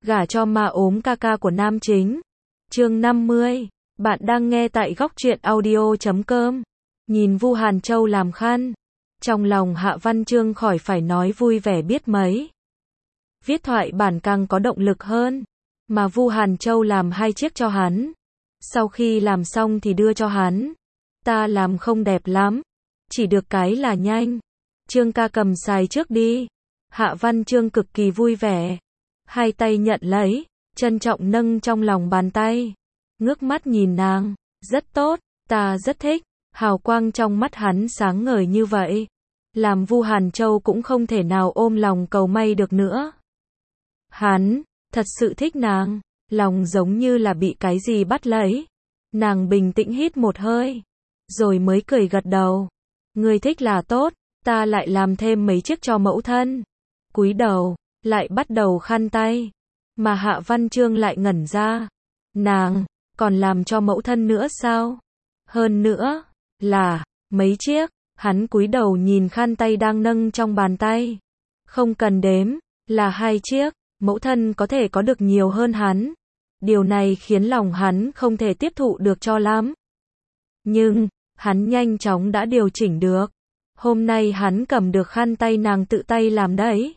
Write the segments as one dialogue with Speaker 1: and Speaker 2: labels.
Speaker 1: Gả cho ma ốm ca ca của nam chính. Chương 50. Bạn đang nghe tại góc truyện audio.com. Nhìn Vu Hàn Châu làm khăn, trong lòng Hạ Văn Chương khỏi phải nói vui vẻ biết mấy. Viết thoại bản càng có động lực hơn. Mà Vu Hàn Châu làm 2 chiếc cho hắn. Sau khi làm xong thì đưa cho hắn. Ta làm không đẹp lắm, chỉ được cái là nhanh. Chương ca cầm xài trước đi. Hạ Văn Chương cực kỳ vui vẻ. 2 tay nhận lấy, trân trọng nâng trong lòng bàn tay. Ngước mắt nhìn nàng, rất tốt, ta rất thích. Hào quang trong mắt hắn sáng ngời như vậy, làm Vu Hàn Châu cũng không thể nào ôm lòng cầu may được nữa. Hắn thật sự thích nàng, lòng giống như là bị cái gì bắt lấy. Nàng bình tĩnh hít một hơi, rồi mới cười gật đầu. Ngươi thích là tốt, ta lại làm thêm mấy chiếc cho mẫu thân. Cúi đầu, lại bắt đầu khăn tay. Mà Hạ Văn Chương lại ngẩn ra. Nàng còn làm cho mẫu thân nữa sao? Hơn nữa là mấy chiếc. Hắn cúi đầu nhìn khăn tay đang nâng trong bàn tay. Không cần đếm, là 2 chiếc. Mẫu thân có thể có được nhiều hơn hắn. Điều này khiến lòng hắn không thể tiếp thụ được cho lắm. Nhưng hắn nhanh chóng đã điều chỉnh được. Hôm nay hắn cầm được khăn tay nàng tự tay làm đấy.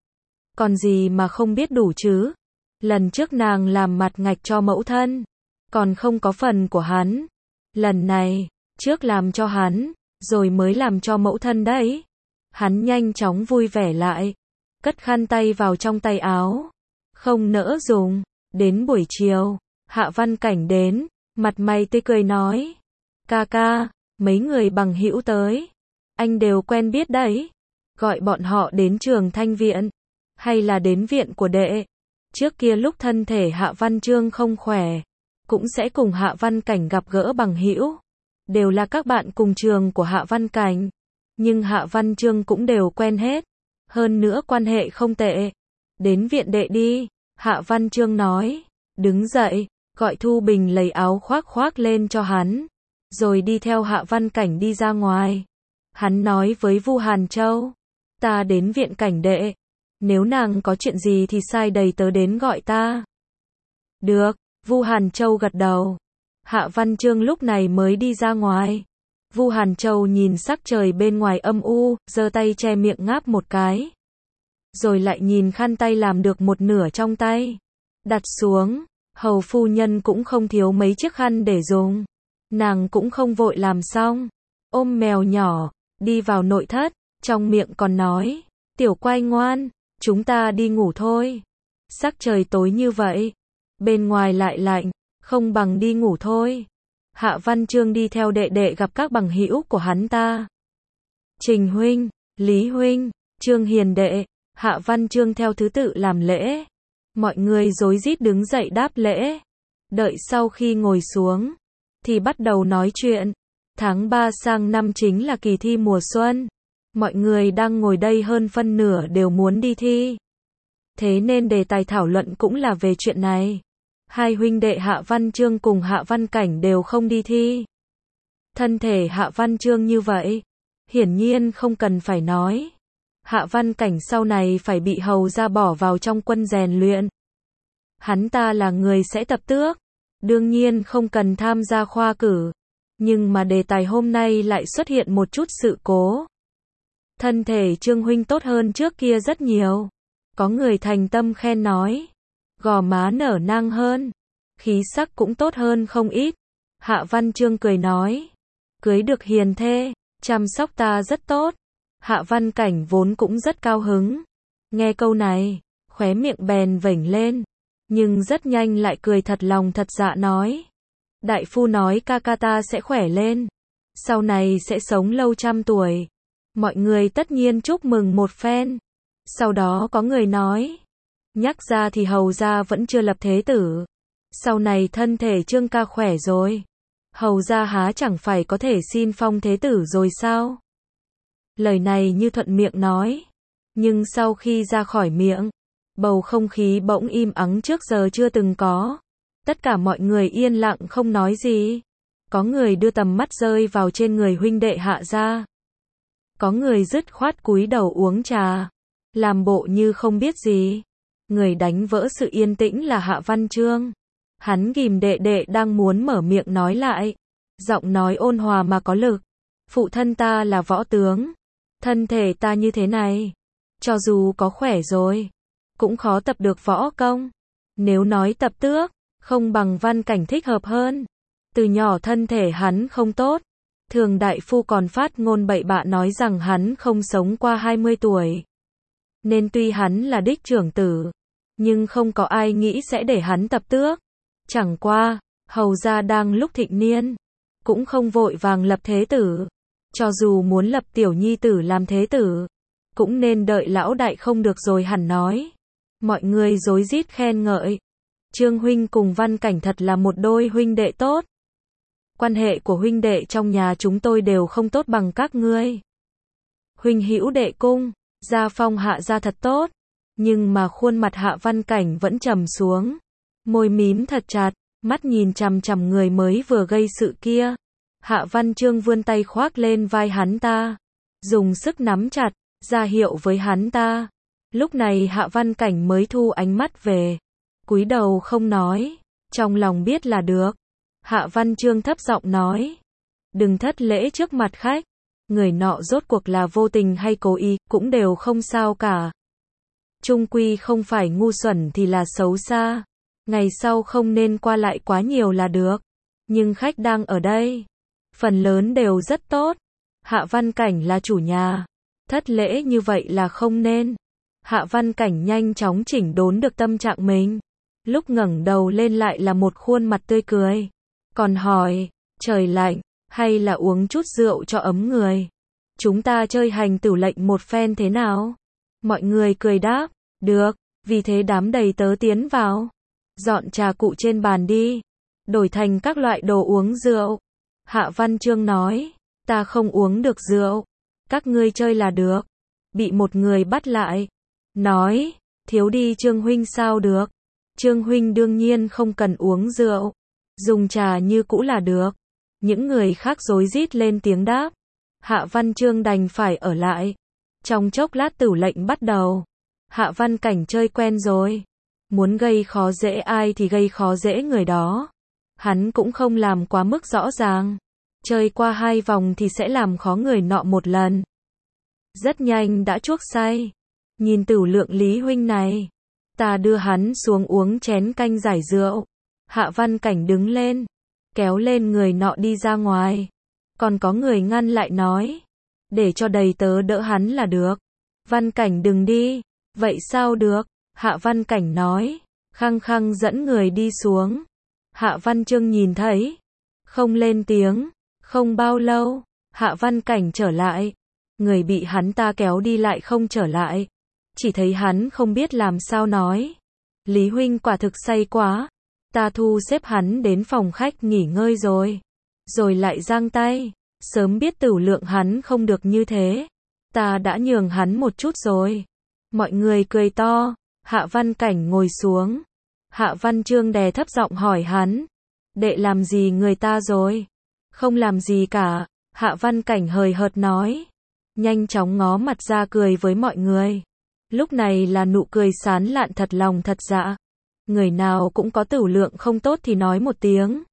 Speaker 1: Còn gì mà không biết đủ chứ? Lần trước nàng làm mặt ngạch cho mẫu thân, còn không có phần của hắn. Lần này, trước làm cho hắn, rồi mới làm cho mẫu thân đấy. Hắn nhanh chóng vui vẻ lại, cất khăn tay vào trong tay áo. Không nỡ dùng. Đến buổi chiều, Hạ Văn Cảnh đến, mặt mày tươi cười nói. Ca ca, mấy người bằng hữu tới. Anh đều quen biết đấy. Gọi bọn họ đến trường Thanh Viện, hay là đến viện của đệ. Trước kia lúc thân thể Hạ Văn Chương không khỏe, cũng sẽ cùng Hạ Văn Cảnh gặp gỡ bằng hữu. Đều là các bạn cùng trường của Hạ Văn Cảnh. Nhưng Hạ Văn Chương cũng đều quen hết. Hơn nữa quan hệ không tệ. Đến viện đệ đi, Hạ Văn Chương nói. Đứng dậy, gọi Thu Bình lấy áo khoác lên cho hắn. Rồi đi theo Hạ Văn Cảnh đi ra ngoài. Hắn nói với Vu Hàn Châu. Ta đến viện Cảnh đệ. Nếu nàng có chuyện gì thì sai đầy tớ đến gọi ta. Được, Vu Hàn Châu gật đầu. Hạ Văn Chương lúc này mới đi ra ngoài. Vu Hàn Châu nhìn sắc trời bên ngoài âm u, giơ tay che miệng ngáp một cái. Rồi lại nhìn khăn tay làm được một nửa trong tay. Đặt xuống, hầu phu nhân cũng không thiếu mấy chiếc khăn để dùng. Nàng cũng không vội làm xong. Ôm mèo nhỏ, đi vào nội thất, trong miệng còn nói. Tiểu Quay ngoan, chúng ta đi ngủ thôi. Sắc trời tối như vậy, bên ngoài lại lạnh, không bằng đi ngủ thôi. Hạ Văn Chương đi theo đệ đệ gặp các bằng hữu của hắn ta. Trình huynh, Lý huynh, Trương Hiền đệ. Hạ Văn Chương theo thứ tự làm lễ. Mọi người rối rít đứng dậy đáp lễ. Đợi sau khi ngồi xuống, thì bắt đầu nói chuyện. Tháng 3 sang năm chính là kỳ thi mùa xuân. Mọi người đang ngồi đây hơn phân nửa đều muốn đi thi. Thế nên đề tài thảo luận cũng là về chuyện này. 2 huynh đệ Hạ Văn Chương cùng Hạ Văn Cảnh đều không đi thi. Thân thể Hạ Văn Chương như vậy, hiển nhiên không cần phải nói. Hạ Văn Cảnh sau này phải bị hầu ra bỏ vào trong quân rèn luyện. Hắn ta là người sẽ tập tước, đương nhiên không cần tham gia khoa cử. Nhưng mà đề tài hôm nay lại xuất hiện một chút sự cố. Thân thể Trương huynh tốt hơn trước kia rất nhiều. Có người thành tâm khen nói. Gò má nở nang hơn, khí sắc cũng tốt hơn không ít. Hạ Văn Chương cười nói. Cưới được hiền thê, chăm sóc ta rất tốt. Hạ Văn Cảnh vốn cũng rất cao hứng. Nghe câu này, khóe miệng bèn vểnh lên. Nhưng rất nhanh lại cười thật lòng thật dạ nói. Đại phu nói ca ca ta sẽ khỏe lên. Sau này sẽ sống lâu trăm tuổi. Mọi người tất nhiên chúc mừng một phen. Sau đó có người nói. Nhắc ra thì hầu gia vẫn chưa lập thế tử. Sau này thân thể Trương ca khỏe rồi. Hầu gia há chẳng phải có thể xin phong thế tử rồi sao? Lời này như thuận miệng nói. Nhưng sau khi ra khỏi miệng, bầu không khí bỗng im ắng trước giờ chưa từng có. Tất cả mọi người yên lặng không nói gì. Có người đưa tầm mắt rơi vào trên người huynh đệ Hạ gia. Có người dứt khoát cúi đầu uống trà, làm bộ như không biết gì. Người đánh vỡ sự yên tĩnh là Hạ Văn Chương. Hắn ghìm đệ đệ đang muốn mở miệng nói lại. Giọng nói ôn hòa mà có lực. Phụ thân ta là võ tướng. Thân thể ta như thế này. Cho dù có khỏe rồi, cũng khó tập được võ công. Nếu nói tập tước, không bằng Văn Cảnh thích hợp hơn. Từ nhỏ thân thể hắn không tốt. Thường đại phu còn phát ngôn bậy bạ nói rằng hắn không sống qua 20 tuổi. Nên tuy hắn là đích trưởng tử, nhưng không có ai nghĩ sẽ để hắn tập tước. Chẳng qua, hầu gia đang lúc thịnh niên, cũng không vội vàng lập thế tử. Cho dù muốn lập tiểu nhi tử làm thế tử, cũng nên đợi lão đại không được rồi hẳn nói. Mọi người rối rít khen ngợi. Trương huynh cùng Văn Cảnh thật là một đôi huynh đệ tốt. Quan hệ của huynh đệ trong nhà chúng tôi đều không tốt bằng các ngươi. Huynh hữu đệ cung, gia phong Hạ gia thật tốt. Nhưng mà khuôn mặt Hạ Văn Cảnh vẫn trầm xuống. Môi mím thật chặt, mắt nhìn chằm chằm người mới vừa gây sự kia. Hạ Văn Chương vươn tay khoác lên vai hắn ta. Dùng sức nắm chặt, ra hiệu với hắn ta. Lúc này Hạ Văn Cảnh mới thu ánh mắt về. Cúi đầu không nói. Trong lòng biết là được. Hạ Văn Chương thấp giọng nói. Đừng thất lễ trước mặt khách. Người nọ rốt cuộc là vô tình hay cố ý, cũng đều không sao cả. Chung quy không phải ngu xuẩn thì là xấu xa. Ngày sau không nên qua lại quá nhiều là được. Nhưng khách đang ở đây. Phần lớn đều rất tốt. Hạ Văn Cảnh là chủ nhà. Thất lễ như vậy là không nên. Hạ Văn Cảnh nhanh chóng chỉnh đốn được tâm trạng mình. Lúc ngẩng đầu lên lại là một khuôn mặt tươi cười. Còn hỏi, trời lạnh, hay là uống chút rượu cho ấm người? Chúng ta chơi hành tửu lệnh một phen thế nào? Mọi người cười đáp, được, vì thế đám đầy tớ tiến vào. Dọn trà cụ trên bàn đi. Đổi thành các loại đồ uống rượu. Hạ Văn Chương nói, ta không uống được rượu. Các ngươi chơi là được. Bị một người bắt lại. Nói, thiếu đi Trương huynh sao được. Trương huynh đương nhiên không cần uống rượu. Dùng trà như cũ là được. Những người khác rối rít lên tiếng đáp. Hạ Văn Chương đành phải ở lại. Trong chốc lát tửu lệnh bắt đầu. Hạ Văn Cảnh chơi quen rồi. Muốn gây khó dễ ai thì gây khó dễ người đó. Hắn cũng không làm quá mức rõ ràng. Chơi qua 2 vòng thì sẽ làm khó người nọ một lần. Rất nhanh đã chuốc say. Nhìn Tửu Lượng Lý huynh này. Ta đưa hắn xuống uống chén canh giải rượu. Hạ Văn Cảnh đứng lên. Kéo lên người nọ đi ra ngoài. Còn có người ngăn lại nói. Để cho đầy tớ đỡ hắn là được. Văn Cảnh đừng đi. Vậy sao được? Hạ Văn Cảnh nói. Khăng khăng dẫn người đi xuống. Hạ Văn Chương nhìn thấy. Không lên tiếng. Không bao lâu. Hạ Văn Cảnh trở lại. Người bị hắn ta kéo đi lại không trở lại. Chỉ thấy hắn không biết làm sao nói. Lý huynh quả thực say quá. Ta thu xếp hắn đến phòng khách nghỉ ngơi rồi. Rồi lại giang tay. Sớm biết Tửu Lượng hắn không được như thế. Ta đã nhường hắn một chút rồi. Mọi người cười to. Hạ Văn Cảnh ngồi xuống. Hạ Văn Chương đè thấp giọng hỏi hắn. Đệ làm gì người ta rồi? Không làm gì cả. Hạ Văn Cảnh hời hợt nói. Nhanh chóng ngó mặt ra cười với mọi người. Lúc này là nụ cười sán lạn thật lòng thật dạ. Người nào cũng có Tửu Lượng không tốt thì nói một tiếng.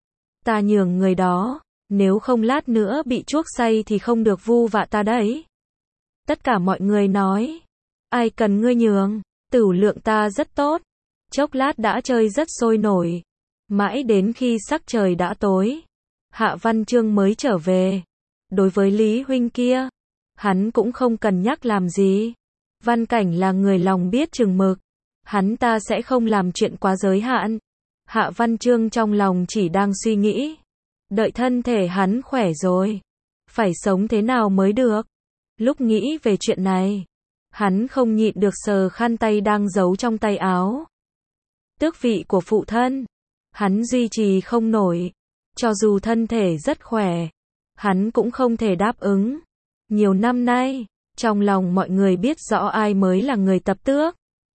Speaker 1: Ta nhường người đó. Nếu không lát nữa bị chuốc say thì không được vu vạ ta đấy. Tất cả mọi người nói. Ai cần ngươi nhường. Tửu Lượng ta rất tốt. Chốc lát đã chơi rất sôi nổi. Mãi đến khi sắc trời đã tối. Hạ Văn Chương mới trở về. Đối với Lý huynh kia. Hắn cũng không cần nhắc làm gì. Văn Cảnh là người lòng biết chừng mực. Hắn ta sẽ không làm chuyện quá giới hạn. Hạ Văn Chương trong lòng chỉ đang suy nghĩ. Đợi thân thể hắn khỏe rồi. Phải sống thế nào mới được. Lúc nghĩ về chuyện này. Hắn không nhịn được sờ khăn tay đang giấu trong tay áo. Tước vị của phụ thân. Hắn duy trì không nổi. Cho dù thân thể rất khỏe. Hắn cũng không thể đáp ứng. Nhiều năm nay. Trong lòng mọi người biết rõ ai mới là người tập tước.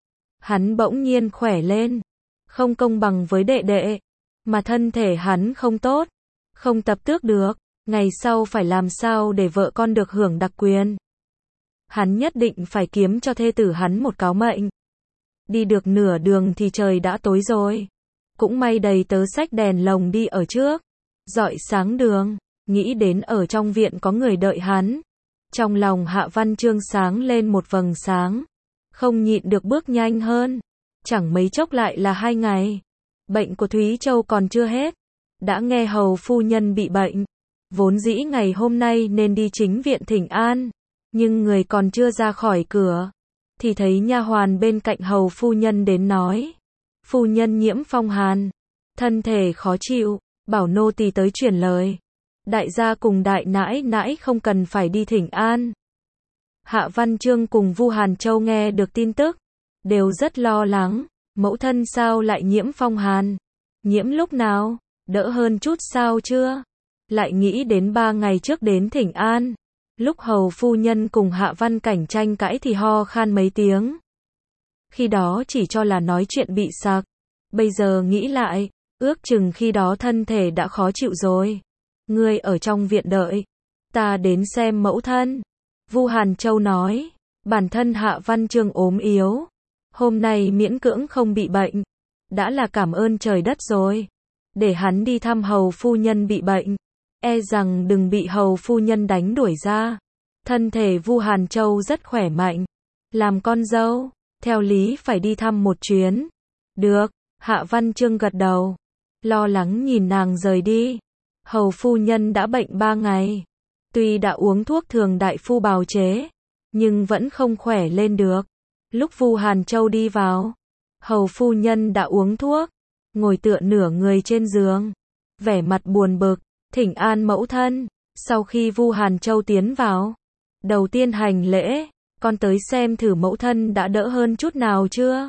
Speaker 1: Hắn bỗng nhiên khỏe lên. Không công bằng với đệ đệ. Mà thân thể hắn không tốt. Không tập tước được. Ngày sau phải làm sao để vợ con được hưởng đặc quyền. Hắn nhất định phải kiếm cho thê tử hắn một cáo mệnh. Đi được nửa đường thì trời đã tối rồi. Cũng may đầy tớ xách đèn lồng đi ở trước, rọi sáng đường, nghĩ đến ở trong viện có người đợi hắn. Trong lòng Hạ Văn Chương sáng lên một vầng sáng, không nhịn được bước nhanh hơn. Chẳng mấy chốc lại là 2 ngày. Bệnh của Thúy Châu còn chưa hết. Đã nghe hầu phu nhân bị bệnh. Vốn dĩ ngày hôm nay nên đi chính viện thỉnh an, nhưng người còn chưa ra khỏi cửa, thì thấy nha hoàn bên cạnh hầu phu nhân đến nói. Phu nhân nhiễm phong hàn, thân thể khó chịu, bảo nô tỳ tới truyền lời. Đại gia cùng đại nãi nãi không cần phải đi thỉnh an. Hạ Văn Chương cùng Vu Hàn Châu nghe được tin tức, đều rất lo lắng. Mẫu thân sao lại nhiễm phong hàn? Nhiễm lúc nào? Đỡ hơn chút sao chưa? Lại nghĩ đến 3 ngày trước đến thỉnh an. Lúc hầu phu nhân cùng Hạ Văn Cảnh tranh cãi thì ho khan mấy tiếng. Khi đó chỉ cho là nói chuyện bị sặc. Bây giờ nghĩ lại, ước chừng khi đó thân thể đã khó chịu rồi. Ngươi ở trong viện đợi, ta đến xem mẫu thân. Vu Hàn Châu nói, bản thân Hạ Văn Chương ốm yếu, hôm nay miễn cưỡng không bị bệnh, đã là cảm ơn trời đất rồi. Để hắn đi thăm hầu phu nhân bị bệnh, e rằng đừng bị hầu phu nhân đánh đuổi ra. Thân thể Vu Hàn Châu rất khỏe mạnh, làm con dâu, theo lý phải đi thăm một chuyến. Được, Hạ Văn Chương gật đầu, lo lắng nhìn nàng rời đi. Hầu phu nhân đã bệnh 3 ngày, tuy đã uống thuốc thường đại phu bào chế, nhưng vẫn không khỏe lên được. Lúc Vu Hàn Châu đi vào, hầu phu nhân đã uống thuốc, ngồi tựa nửa người trên giường, vẻ mặt buồn bực, thỉnh an mẫu thân. Sau khi Vu Hàn Châu tiến vào, đầu tiên hành lễ, con tới xem thử mẫu thân đã đỡ hơn chút nào chưa.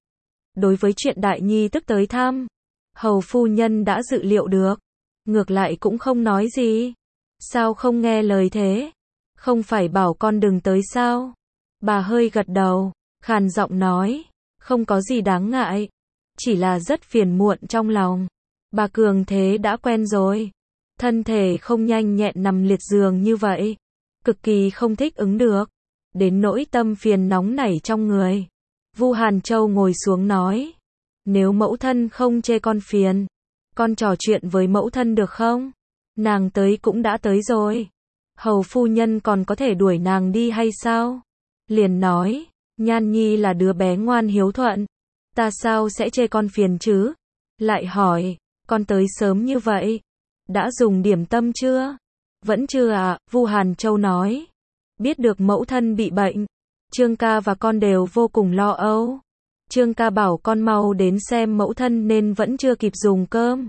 Speaker 1: Đối với chuyện đại nhi tức tới thăm, hầu phu nhân đã dự liệu được, ngược lại cũng không nói gì. Sao không nghe lời thế? Không phải bảo con đừng tới sao? Bà hơi gật đầu, khàn giọng nói, không có gì đáng ngại, chỉ là rất phiền muộn trong lòng. Bà cường thế đã quen rồi, thân thể không nhanh nhẹn nằm liệt giường như vậy, cực kỳ không thích ứng được, đến nỗi tâm phiền nóng nảy trong người. Vu Hàn Châu ngồi xuống nói, nếu mẫu thân không chê con phiền, con trò chuyện với mẫu thân được không? Nàng tới cũng đã tới rồi, hầu phu nhân còn có thể đuổi nàng đi hay sao? Liền nói, Nhan Nhi là đứa bé ngoan hiếu thuận, ta sao sẽ chê con phiền chứ? Lại hỏi, con tới sớm như vậy, đã dùng điểm tâm chưa? Vẫn chưa ạ, Vu Hàn Châu nói. Biết được mẫu thân bị bệnh, Trương ca và con đều vô cùng lo âu. Trương ca bảo con mau đến xem mẫu thân nên vẫn chưa kịp dùng cơm.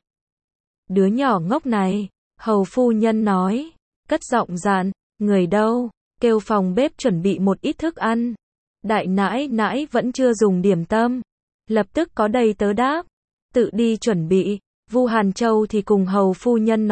Speaker 1: Đứa nhỏ ngốc này, hầu phu nhân nói, cất giọng dạn, người đâu, kêu phòng bếp chuẩn bị một ít thức ăn. Đại nãi nãi vẫn chưa dùng điểm tâm, lập tức có đầy tớ đáp, tự đi chuẩn bị. Vu Hàn Châu thì cùng hầu phu nhân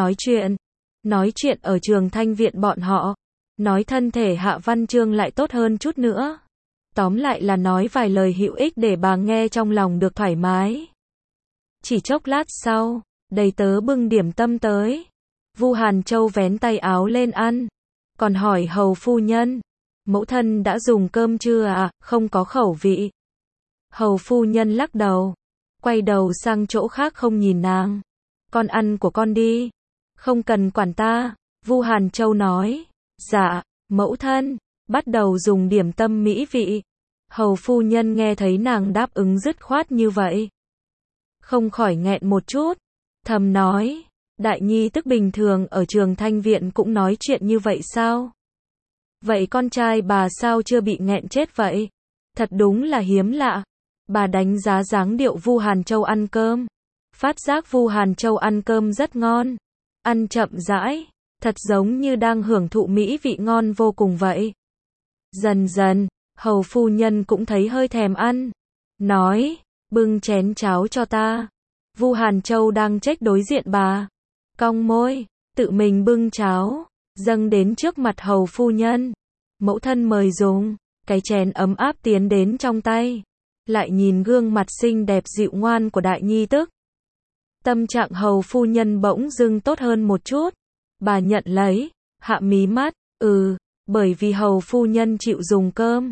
Speaker 1: nói chuyện ở trường Thanh viện bọn họ, nói thân thể Hạ Văn Chương lại tốt hơn chút nữa. Tóm lại là nói vài lời hữu ích để bà nghe trong lòng được thoải mái. Chỉ chốc lát sau, đầy tớ bưng điểm tâm tới. Vu Hàn Châu vén tay áo lên ăn, còn hỏi hầu phu nhân, mẫu thân đã dùng cơm chưa ạ? Không có khẩu vị. Hầu phu nhân lắc đầu, quay đầu sang chỗ khác không nhìn nàng. Con ăn của con đi, không cần quản ta. Vu Hàn Châu nói, dạ, mẫu thân, bắt đầu dùng điểm tâm mỹ vị. Hầu phu nhân nghe thấy nàng đáp ứng dứt khoát như vậy, không khỏi nghẹn một chút, thầm nói, đại nhi tức bình thường ở trường Thanh viện cũng nói chuyện như vậy sao? Vậy con trai bà sao chưa bị nghẹn chết vậy? Thật đúng là hiếm lạ. Bà đánh giá dáng điệu Vu Hàn Châu ăn cơm, phát giác Vu Hàn Châu ăn cơm rất ngon, ăn chậm rãi, thật giống như đang hưởng thụ mỹ vị ngon vô cùng vậy. Dần dần, hầu phu nhân cũng thấy hơi thèm ăn, nói, bưng chén cháo cho ta. Vu Hàn Châu đang trách đối diện bà, cong môi, tự mình bưng cháo, dâng đến trước mặt hầu phu nhân. Mẫu thân mời dùng, cái chén ấm áp tiến đến trong tay, lại nhìn gương mặt xinh đẹp dịu ngoan của đại nhi tức. Tâm trạng hầu phu nhân bỗng dưng tốt hơn một chút, bà nhận lấy, hạ mí mắt, bởi vì hầu phu nhân chịu dùng cơm,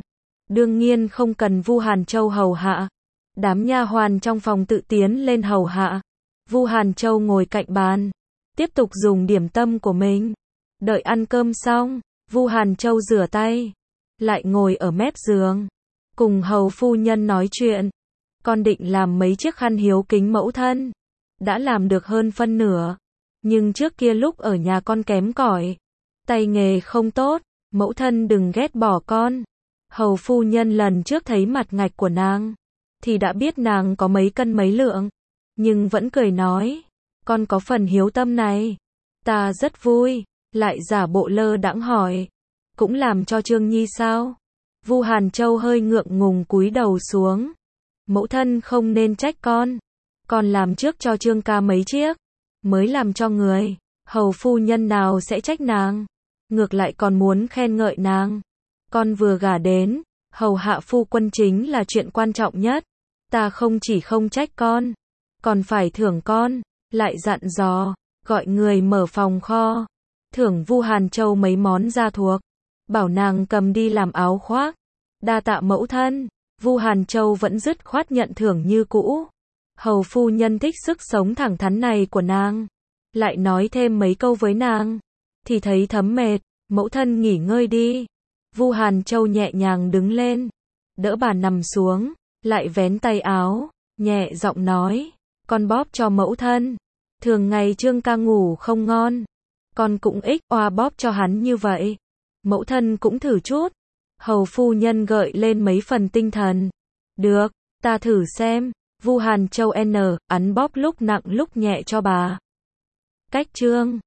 Speaker 1: đương nhiên không cần Vu Hàn Châu hầu hạ. Đám nha hoàn trong phòng tự tiến lên hầu hạ. Vu Hàn Châu ngồi cạnh bàn, tiếp tục dùng điểm tâm của mình. Đợi ăn cơm xong, Vu Hàn Châu rửa tay, lại ngồi ở mép giường, cùng hầu phu nhân nói chuyện. Con định làm mấy chiếc khăn hiếu kính mẫu thân, đã làm được hơn phân nửa, nhưng trước kia lúc ở nhà con kém cỏi, tay nghề không tốt, mẫu thân đừng ghét bỏ con. Hầu phu nhân lần trước thấy mặt ngạch của nàng, thì đã biết nàng có mấy cân mấy lượng, nhưng vẫn cười nói, con có phần hiếu tâm này, ta rất vui, lại giả bộ lơ đãng hỏi, cũng làm cho Trương Nhi sao? Vu Hàn Châu hơi ngượng ngùng cúi đầu xuống, mẫu thân không nên trách con làm trước cho Trương ca mấy chiếc, mới làm cho người, hầu phu nhân nào sẽ trách nàng, ngược lại còn muốn khen ngợi nàng. Con vừa gả đến, hầu hạ phu quân chính là chuyện quan trọng nhất, ta không chỉ không trách con, còn phải thưởng con, lại dặn dò, gọi người mở phòng kho, thưởng Vu Hàn Châu mấy món gia thuộc, bảo nàng cầm đi làm áo khoác. Đa tạ mẫu thân. Vu Hàn Châu vẫn dứt khoát nhận thưởng như cũ. Hầu phu nhân thích sức sống thẳng thắn này của nàng, lại nói thêm mấy câu với nàng, thì thấy thấm mệt, mẫu thân nghỉ ngơi đi. Vu Hàn Châu nhẹ nhàng đứng lên, đỡ bà nằm xuống, lại vén tay áo, nhẹ giọng nói, con bóp cho mẫu thân. Thường ngày Trương ca ngủ không ngon, con cũng ích oa bóp cho hắn như vậy. Mẫu thân cũng thử chút. Hầu phu nhân gợi lên mấy phần tinh thần. Được, ta thử xem. Vu Hàn Châu ấn bóp lúc nặng lúc nhẹ cho bà. Cách Trương